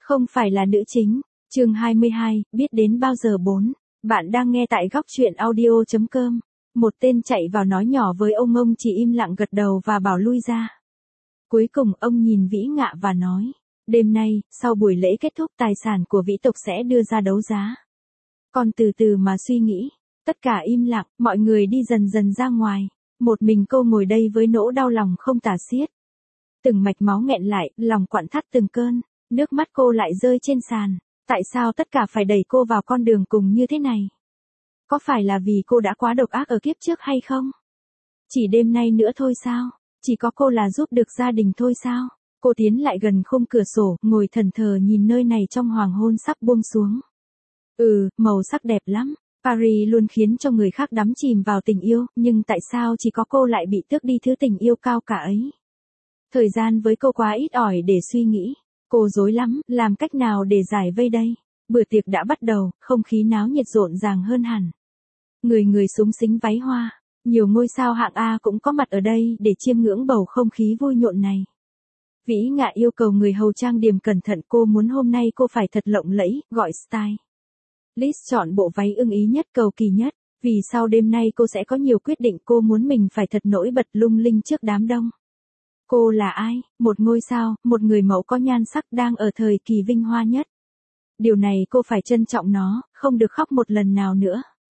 Không phải là nữ chính. Chương 22, biết đến bao giờ 4. Bạn đang nghe tại góc truyện audio.com. Một tên chạy vào nói nhỏ với ông chỉ im lặng gật đầu và bảo lui ra. Cuối cùng ông nhìn Vĩ Ngạ và nói, đêm nay, sau buổi lễ kết thúc tài sản của Vĩ tộc sẽ đưa ra đấu giá. Con từ từ mà suy nghĩ. Tất cả im lặng, mọi người đi dần dần ra ngoài. Một mình cô ngồi đây với nỗi đau lòng không tả xiết. Từng mạch máu nghẹn lại, lòng quặn thắt từng cơn, nước mắt cô lại rơi trên sàn. Tại sao tất cả phải đẩy cô vào con đường cùng như thế này? Có phải là vì cô đã quá độc ác ở kiếp trước hay không? Chỉ đêm nay nữa thôi sao? Chỉ có cô là giúp được gia đình thôi sao? Cô tiến lại gần khung cửa sổ, ngồi thẫn thờ nhìn nơi này trong hoàng hôn sắp buông xuống. Màu sắc đẹp lắm. Paris luôn khiến cho người khác đắm chìm vào tình yêu, nhưng tại sao chỉ có cô lại bị tước đi thứ tình yêu cao cả ấy? Thời gian với cô quá ít ỏi để suy nghĩ. Cô rối lắm, làm cách nào để giải vây đây? Bữa tiệc đã bắt đầu, không khí náo nhiệt rộn ràng hơn hẳn. Người người xúng xính váy hoa. Nhiều ngôi sao hạng A cũng có mặt ở đây để chiêm ngưỡng bầu không khí vui nhộn này. Vĩ Ngạ yêu cầu người hầu trang điểm cẩn thận, cô muốn hôm nay cô phải thật lộng lẫy, gọi style. Liz chọn bộ váy ưng ý nhất, cầu kỳ nhất, vì sau đêm nay cô sẽ có nhiều quyết định, cô muốn mình phải thật nổi bật lung linh trước đám đông. Cô là ai? Một ngôi sao, một người mẫu có nhan sắc đang ở thời kỳ vinh hoa nhất. Điều này cô phải trân trọng nó, không được khóc một lần nào nữa.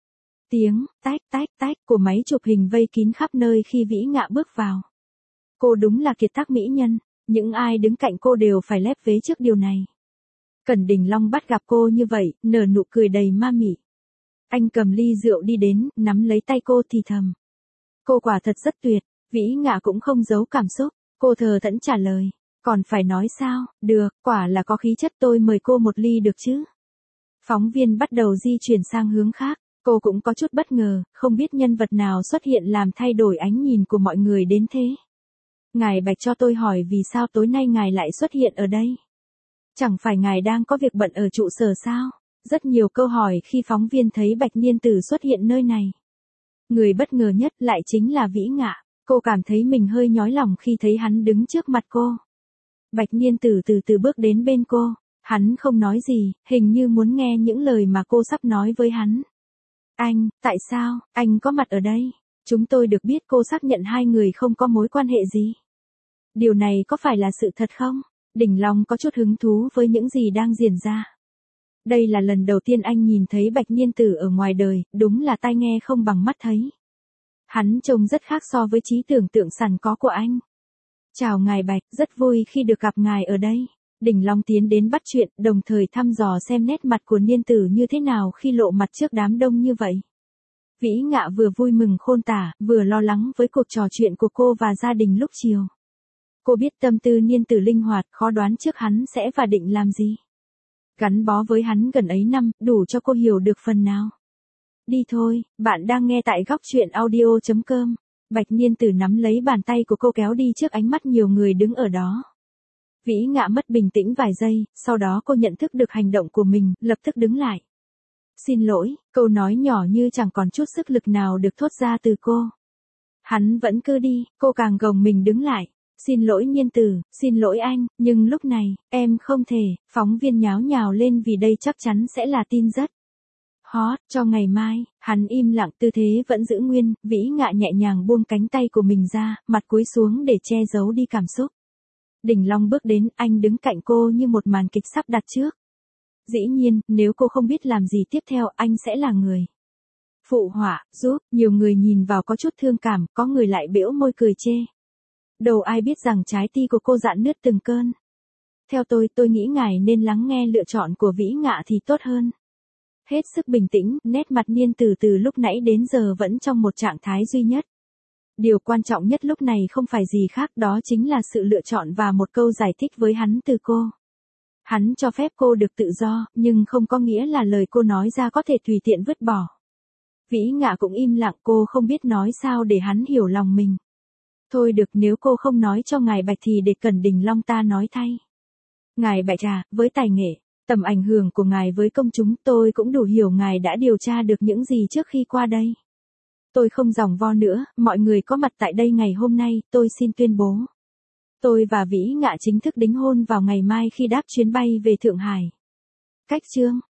Tiếng tách tách tách của máy chụp hình vây kín khắp nơi khi Vĩ Ngạ bước vào. Cô đúng là kiệt tác mỹ nhân, những ai đứng cạnh cô đều phải lép vế trước điều này. Cẩn Đình Long bắt gặp cô như vậy, nở nụ cười đầy ma mị. Anh cầm ly rượu đi đến, nắm lấy tay cô thì thầm. Cô quả thật rất tuyệt. Vĩ Ngạ cũng không giấu cảm xúc, cô thờ thẫn trả lời. Còn phải nói sao? Được, quả là có khí chất, tôi mời cô một ly được chứ? Phóng viên bắt đầu di chuyển sang hướng khác, cô cũng có chút bất ngờ, không biết nhân vật nào xuất hiện làm thay đổi ánh nhìn của mọi người đến thế. Ngài Bạch cho tôi hỏi vì sao tối nay ngài lại xuất hiện ở đây? Chẳng phải ngài đang có việc bận ở trụ sở sao? Rất nhiều câu hỏi khi phóng viên thấy Bạch Niên Tử xuất hiện nơi này. Người bất ngờ nhất lại chính là Vĩ Ngạ. Cô cảm thấy mình hơi nhói lòng khi thấy hắn đứng trước mặt cô. Bạch Niên Tử từ từ bước đến bên cô. Hắn không nói gì, hình như muốn nghe những lời mà cô sắp nói với hắn. Anh, tại sao, anh có mặt ở đây? Chúng tôi được biết cô xác nhận hai người không có mối quan hệ gì. Điều này có phải là sự thật không? Đình Long có chút hứng thú với những gì đang diễn ra. Đây là lần đầu tiên anh nhìn thấy Bạch Niên Tử ở ngoài đời, đúng là tai nghe không bằng mắt thấy. Hắn trông rất khác so với trí tưởng tượng sẵn có của anh. Chào ngài Bạch, rất vui khi được gặp ngài ở đây. Đình Long tiến đến bắt chuyện, đồng thời thăm dò xem nét mặt của Niên Tử như thế nào khi lộ mặt trước đám đông như vậy. Vĩ Ngạ vừa vui mừng khôn tả, vừa lo lắng với cuộc trò chuyện của cô và gia đình lúc chiều. Cô biết tâm tư Niên Tử linh hoạt, khó đoán trước hắn sẽ và định làm gì. Gắn bó với hắn gần ấy năm, đủ cho cô hiểu được phần nào. Đi thôi, bạn đang nghe tại góc truyện audio.com. Bạch Niên Tử nắm lấy bàn tay của cô kéo đi trước ánh mắt nhiều người đứng ở đó. Vĩ Ngạ mất bình tĩnh vài giây, sau đó cô nhận thức được hành động của mình, lập tức đứng lại. Xin lỗi, câu nói nhỏ như chẳng còn chút sức lực nào được thốt ra từ cô. Hắn vẫn cứ đi, cô càng gồng mình đứng lại. Xin lỗi Niên Tử, xin lỗi anh, nhưng lúc này, em không thể. Phóng viên nháo nhào lên vì đây chắc chắn sẽ là tin rất hot cho ngày mai. Hắn im lặng, tư thế vẫn giữ nguyên. Vĩ Ngạ nhẹ nhàng buông cánh tay của mình ra, mặt cúi xuống để che giấu đi cảm xúc. Đình Long bước đến, anh đứng cạnh cô như một màn kịch sắp đặt trước. Dĩ nhiên, nếu cô không biết làm gì tiếp theo, anh sẽ là người phụ họa, giúp. Nhiều người nhìn vào có chút thương cảm, có người lại bĩu môi cười chê. Đâu ai biết rằng trái tim của cô rạn nứt từng cơn. Theo tôi nghĩ ngài nên lắng nghe lựa chọn của Vĩ Ngạ thì tốt hơn. Hết sức bình tĩnh, nét mặt Niên Tử từ lúc nãy đến giờ vẫn trong một trạng thái duy nhất. Điều quan trọng nhất lúc này không phải gì khác, đó chính là sự lựa chọn và một câu giải thích với hắn từ cô. Hắn cho phép cô được tự do, nhưng không có nghĩa là lời cô nói ra có thể tùy tiện vứt bỏ. Vĩ Ngạ cũng im lặng, cô không biết nói sao để hắn hiểu lòng mình. Thôi được, nếu cô không nói cho ngài Bạch thì để Cẩn Đình Long ta nói thay. Ngài Bạch à, với tài nghệ, tầm ảnh hưởng của ngài với công chúng, tôi cũng đủ hiểu ngài đã điều tra được những gì trước khi qua đây. Tôi không giòng vo nữa, mọi người có mặt tại đây ngày hôm nay, tôi xin tuyên bố. Tôi và Vĩ Ngạ chính thức đính hôn vào ngày mai khi đáp chuyến bay về Thượng Hải. Cách chương